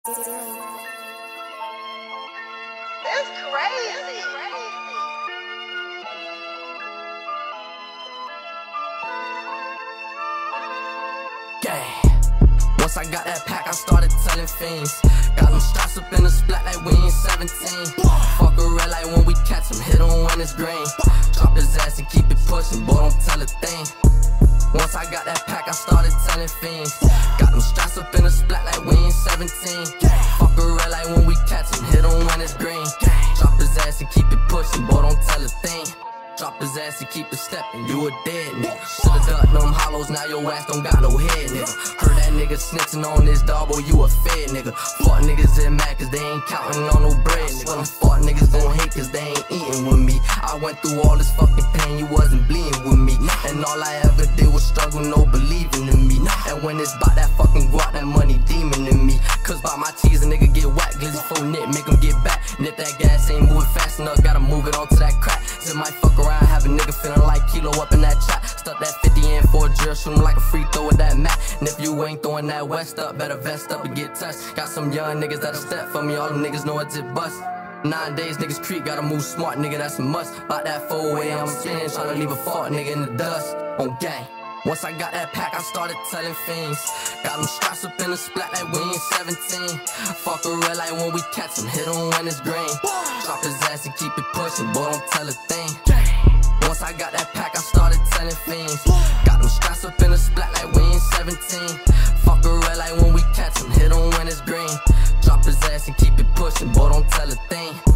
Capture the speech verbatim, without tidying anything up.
It's crazy. Gang. Once I got that pack, I started telling fiends. Got them straps up in the splat like we ain't seventeen. Fuck a red light when we catch him, hit him when it's green. Drop his ass and keep it pushing, boy, don't tell a thing. Once I got that pack, I started telling fiends. Got them straps up in the splat like we ain't seventeen. Fuck a red light when we catch him, hit him when it's green. Drop his ass and keep it pushing, boy, don't tell a thing. Drop his ass and keep it steppin', you a dead nigga. Shoulda ducked them hollows, now your ass don't got no head, nigga. Heard that nigga snitchin' on this dog, boy, you a fed nigga. Fuck niggas in mad cause they ain't countin' on no bread, nigga. Them fuck niggas gon' hate cause they ain't eatin' with me. I went through all this fucking pain, you wasn't bleeding with me. And all I ever did was struggle, no believing in me. And when it's bout that fucking guap, that money demon in me. Cause by my cheese, a nigga get whacked, glizzy full nip, make him get back. Nip that gas, ain't moving fast enough, gotta move it onto that crack. Zip might fuck around, have a nigga feeling like Kilo up in that trap. Stuck that fifty in for a drill, shoot him like a free throw with that mat. And if you ain't throwing that west up, better vest up and get touched. Got some young niggas that'll step for me, all them niggas know it's a bust. Nine days, niggas creep, gotta move smart, nigga, that's a must. About that four A M spin, tryna leave a fault, nigga, in the dust. On gang. Once I got that pack, I started telling fiends. Got them straps up in the splat like we ain't seventeen. Fuck a red light when we catch him, hit him when it's green. Drop his ass and keep it pushing, boy, don't tell a thing. Once I got that pack, I started telling fiends. Got them straps up in the splat like we ain't seventeen. Fuck a red light when we catch him, hit him when it's green. Drop his ass and keep it pushing, boy, don't tell a thing.